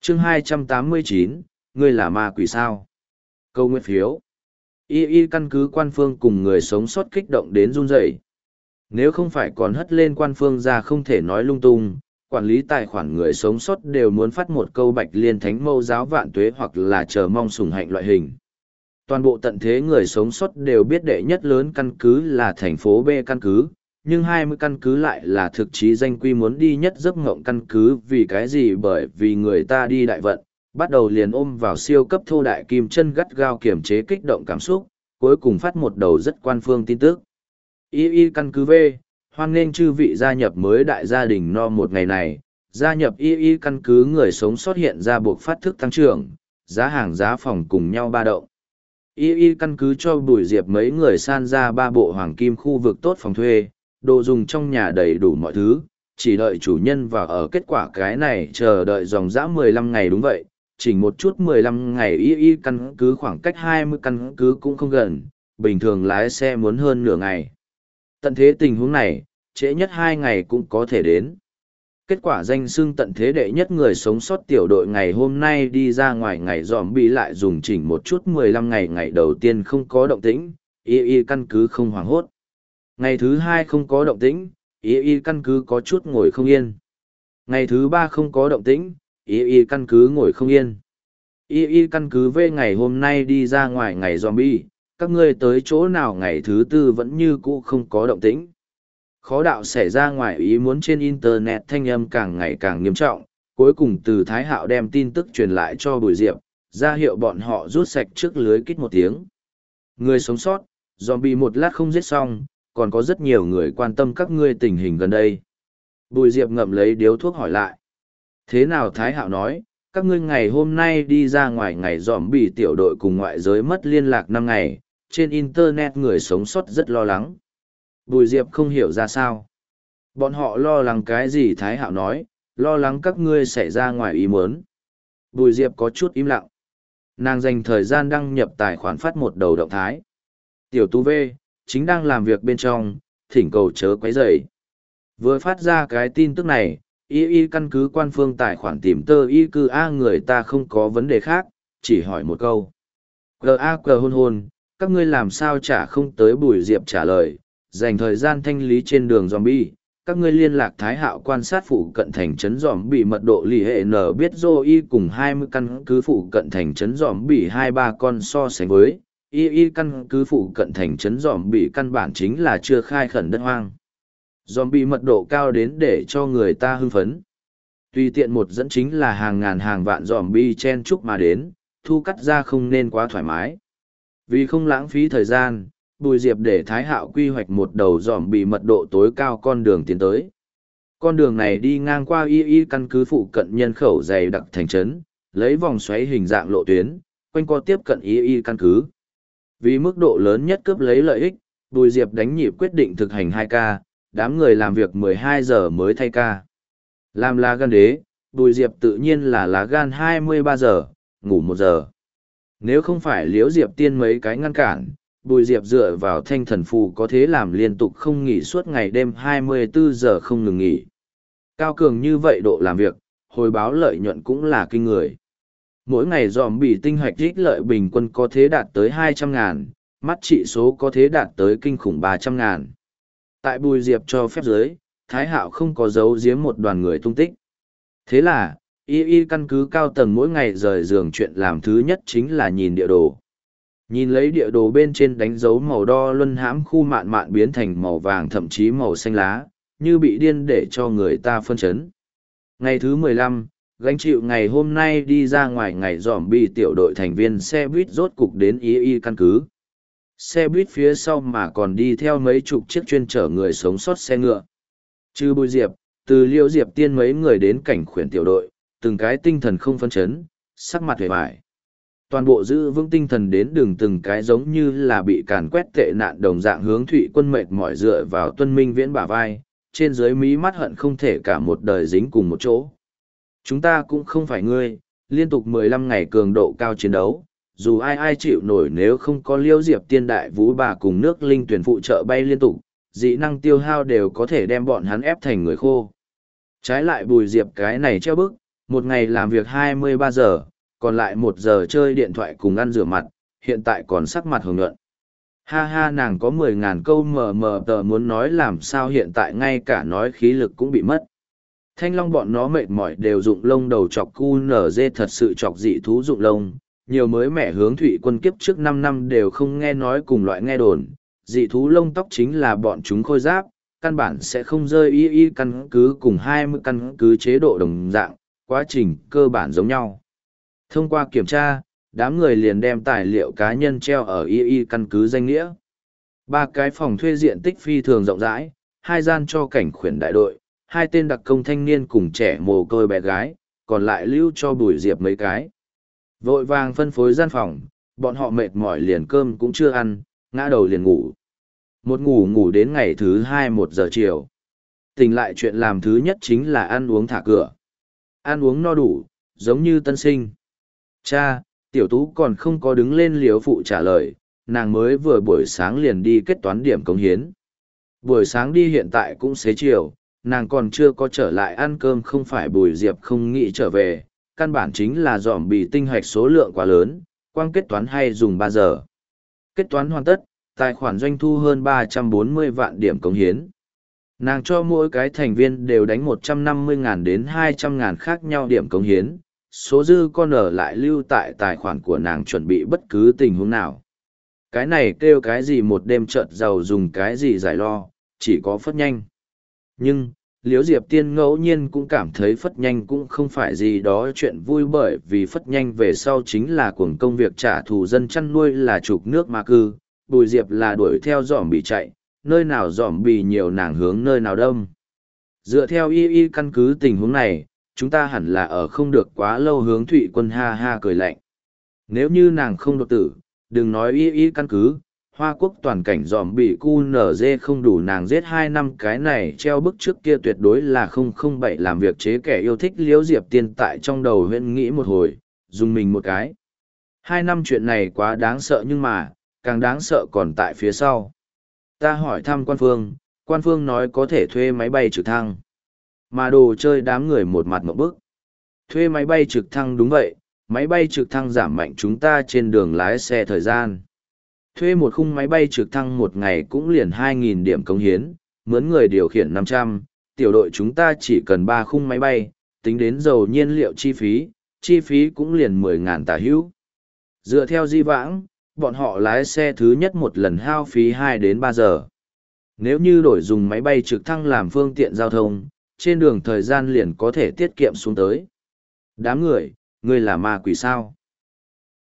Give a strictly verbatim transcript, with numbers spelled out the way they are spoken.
chương hai trăm tám mươi chín, ngươi là ma quỷ sao? Câu nguyện phiếu. Y y căn cứ quan phương cùng người sống sót kích động đến run rẩy. Nếu không phải còn hất lên quan phương ra không thể nói lung tung, quản lý tài khoản người sống sót đều muốn phát một câu bạch liên thánh mâu giáo vạn tuế hoặc là chờ mong sủng hạnh loại hình. Toàn bộ tận thế người sống sót đều biết đệ nhất lớn căn cứ là thành phố B căn cứ, nhưng hai mươi căn cứ lại là thực chí danh quy muốn đi nhất giấc ngộng căn cứ. Vì cái gì? Bởi vì người ta đi đại vận, bắt đầu liền ôm vào siêu cấp thô đại kim chân gắt gao kiểm chế kích động cảm xúc, cuối cùng phát một đầu rất quan phương tin tức. Y y căn cứ V, hoan nghênh chư vị gia nhập mới đại gia đình no một ngày này, gia nhập Y y căn cứ người sống sót hiện ra buộc phát thức tăng trưởng, giá hàng giá phòng cùng nhau ba động. Y y căn cứ cho Bùi Diệp mấy người san ra ba bộ hoàng kim khu vực tốt phòng thuê, đồ dùng trong nhà đầy đủ mọi thứ, chỉ đợi chủ nhân vào ở. Kết quả cái này chờ đợi dòng dã mười lăm ngày. Đúng vậy, chỉnh một chút mười lăm ngày. Y y căn cứ khoảng cách hai mươi căn cứ cũng không gần, bình thường lái xe muốn hơn nửa ngày. Tận thế tình huống này, trễ nhất hai ngày cũng có thể đến. Kết quả danh xưng tận thế đệ nhất người sống sót tiểu đội ngày hôm nay đi ra ngoài ngày dòm bị lại dùng chỉnh một chút mười lăm ngày. Ngày đầu tiên không có động tĩnh, y y căn cứ không hoảng hốt. Ngày thứ hai không có động tĩnh, y y căn cứ có chút ngồi không yên. Ngày thứ ba không có động tĩnh, y y căn cứ ngồi không yên. Y y căn cứ về ngày hôm nay đi ra ngoài ngày zombie, các ngươi tới chỗ nào? Ngày thứ tư vẫn như cũ không có động tĩnh. Khó đạo xảy ra ngoài ý muốn trên internet, thanh âm càng ngày càng nghiêm trọng, cuối cùng từ Thái Hạo đem tin tức truyền lại cho Bùi Diệp, ra hiệu bọn họ rút sạch trước lưới kít một tiếng. Người sống sót, zombie một lát không giết xong, còn có rất nhiều người quan tâm các ngươi tình hình gần đây. Bùi Diệp ngậm lấy điếu thuốc hỏi lại. Thế nào? Thái Hạo nói, các ngươi ngày hôm nay đi ra ngoài ngày zombie tiểu đội cùng ngoại giới mất liên lạc năm ngày, trên internet người sống sót rất lo lắng. Bùi Diệp không hiểu ra sao. Bọn họ lo lắng cái gì? Thái Hạo nói, lo lắng các ngươi xảy ra ngoài ý muốn. Bùi Diệp có chút im lặng. Nàng dành thời gian đăng nhập tài khoản phát một đầu động thái. Tiểu Tú V, chính đang làm việc bên trong, thỉnh cầu chớ quấy rầy. Vừa phát ra cái tin tức này, y y căn cứ quan phương tài khoản tìm tơ y cư A người ta không có vấn đề khác, chỉ hỏi một câu. G A cờ hôn hôn, các ngươi làm sao chả không tới? Bùi Diệp trả lời, dành thời gian thanh lý trên đường zombie, các ngươi liên lạc Thái Hạo quan sát phụ cận thành trấn zombie mật độ lì hệ n biết dô y cùng hai mươi căn cứ phụ cận thành trấn zombie hai ba con so sánh với, y y căn cứ phụ cận thành trấn zombie căn bản chính là chưa khai khẩn đất hoang. Zombie mật độ cao đến để cho người ta hưng phấn. Tùy tiện một dẫn chính là hàng ngàn hàng vạn zombie chen chúc mà đến, thu cắt ra không nên quá thoải mái. Vì không lãng phí thời gian, Bùi Diệp để Thái Hạo quy hoạch một đầu dòm bị mật độ tối cao con đường tiến tới. Con đường này đi ngang qua y y căn cứ phụ cận nhân khẩu dày đặc thành trấn, lấy vòng xoáy hình dạng lộ tuyến, quanh co tiếp cận y y căn cứ. Vì mức độ lớn nhất cướp lấy lợi ích, Bùi Diệp đánh nhịp quyết định thực hành hai ca, đám người làm việc mười hai giờ mới thay ca. Làm lá gan đế, Bùi Diệp tự nhiên là lá gan hai mươi ba giờ, ngủ một giờ. Nếu không phải Liễu Diệp Tiên mấy cái ngăn cản, Bùi Diệp dựa vào thanh thần phù có thể làm liên tục không nghỉ suốt ngày đêm hai mươi bốn giờ không ngừng nghỉ. Cao cường như vậy độ làm việc, hồi báo lợi nhuận cũng là kinh người. Mỗi ngày dòm bị tinh hoạch ích lợi bình quân có thể đạt tới hai trăm ngàn, mắt trị số có thể đạt tới kinh khủng ba trăm ngàn. Tại Bùi Diệp cho phép giới, Thái Hạo không có giấu giếm một đoàn người tung tích. Thế là, y y căn cứ cao tầng mỗi ngày rời giường chuyện làm thứ nhất chính là nhìn địa đồ. Nhìn lấy địa đồ bên trên đánh dấu màu đo luân hãm khu mạn mạn biến thành màu vàng thậm chí màu xanh lá, như bị điên để cho người ta phân chấn. Ngày thứ mười lăm, gánh chịu ngày hôm nay đi ra ngoài ngày dòm bi tiểu đội thành viên xe buýt rốt cục đến y y căn cứ. Xe buýt phía sau mà còn đi theo mấy chục chiếc chuyên chở người sống sót xe ngựa. Trừ Bùi Diệp, từ Liêu Diệp Tiên mấy người đến cảnh khuyển tiểu đội, từng cái tinh thần không phân chấn, sắc mặt hề bại. Toàn bộ giữ vững tinh thần đến đường từng cái giống như là bị càn quét tệ nạn đồng dạng hướng Thụy Quân mệt mỏi dựa vào Tuân Minh Viễn bả vai, trên dưới mí mắt hận không thể cả một đời dính cùng một chỗ. Chúng ta cũng không phải ngươi, liên tục mười lăm ngày cường độ cao chiến đấu, dù ai ai chịu nổi nếu không có Liêu Diệp Tiên đại vũ bà cùng nước linh tuyển phụ trợ bay liên tục, dị năng tiêu hao đều có thể đem bọn hắn ép thành người khô. Trái lại Bùi Diệp cái này treo bức, Một ngày làm việc hai mươi ba giờ, còn lại một giờ chơi điện thoại cùng ăn rửa mặt, hiện tại còn sắc mặt hồng nhuận. Ha ha, nàng có mười ngàn câu mờ mờ tờ muốn nói làm sao hiện tại ngay cả nói khí lực cũng bị mất. Thanh long bọn nó mệt mỏi đều dụng lông đầu chọc cu nở dê thật sự chọc dị thú dụng lông, nhiều mới mẻ hướng thủy quân kiếp trước năm năm đều không nghe nói cùng loại nghe đồn, dị thú lông tóc chính là bọn chúng khôi giáp, căn bản sẽ không rơi y y căn cứ cùng hai mươi căn cứ chế độ đồng dạng, quá trình cơ bản giống nhau. Thông qua kiểm tra, đám người liền đem tài liệu cá nhân treo ở y y căn cứ danh nghĩa. Ba cái phòng thuê diện tích phi thường rộng rãi, hai gian cho cảnh khuyển đại đội, hai tên đặc công thanh niên cùng trẻ mồ côi bé gái, còn lại lưu cho Bùi Diệp mấy cái. Vội vàng phân phối gian phòng, bọn họ mệt mỏi liền cơm cũng chưa ăn, ngã đầu liền ngủ. Một ngủ ngủ đến ngày thứ hai một giờ chiều. Tỉnh lại chuyện làm thứ nhất chính là ăn uống thả cửa. Ăn uống no đủ, giống như tân sinh. Cha, tiểu tú còn không có đứng lên liếu phụ trả lời, nàng mới vừa buổi sáng liền đi kết toán điểm cống hiến. Buổi sáng đi hiện tại cũng xế chiều, nàng còn chưa có trở lại ăn cơm không phải Bùi Diệp không nghĩ trở về, căn bản chính là dòm bị tinh hạch số lượng quá lớn, quang kết toán hay dùng ba giờ. Kết toán hoàn tất, tài khoản doanh thu hơn ba trăm bốn mươi vạn điểm cống hiến. Nàng cho mỗi cái thành viên đều đánh một trăm năm mươi ngàn đến hai trăm ngàn khác nhau điểm cống hiến, số dư con ở lại lưu tại tài khoản của nàng chuẩn bị bất cứ tình huống nào. Cái này kêu cái gì một đêm chợt giàu dùng cái gì giải lo, chỉ có phất nhanh. Nhưng, Liễu Diệp Tiên ngẫu nhiên cũng cảm thấy phất nhanh cũng không phải gì đó chuyện vui bởi vì phất nhanh về sau chính là cuồng công việc trả thù dân chăn nuôi là trục nước ma cư, Bùi Diệp là đuổi theo dòm bị chạy, nơi nào dòm bị nhiều nàng hướng nơi nào đông. Dựa theo y y căn cứ tình huống này, chúng ta hẳn là ở không được quá lâu hướng Thụy Quân ha ha cười lạnh. Nếu như nàng không đột tử, đừng nói y y căn cứ, Hoa Quốc toàn cảnh dòm bị cu nở dê không đủ nàng giết hai năm cái này treo bức trước kia tuyệt đối là không không bảy làm việc chế kẻ yêu thích Liễu Diệp Tiên tại trong đầu huyện nghĩ một hồi, dùng mình một cái. Hai năm chuyện này quá đáng sợ nhưng mà, càng đáng sợ còn tại phía sau. Ta hỏi thăm quan phương, quan phương nói có thể thuê máy bay trực thăng. Mà đồ chơi đám người một mặt một bức. Thuê máy bay trực thăng đúng vậy, máy bay trực thăng giảm mạnh chúng ta trên đường lái xe thời gian. Thuê một khung máy bay trực thăng một ngày cũng liền hai nghìn điểm cống hiến, mướn người điều khiển năm trăm, tiểu đội chúng ta chỉ cần ba khung máy bay, tính đến dầu nhiên liệu chi phí, chi phí cũng liền mười ngàn tả hữu. Dựa theo di vãng, bọn họ lái xe thứ nhất một lần hao phí hai đến ba giờ. Nếu như đổi dùng máy bay trực thăng làm phương tiện giao thông, trên đường thời gian liền có thể tiết kiệm xuống tới. Đám người, ngươi là ma quỷ sao?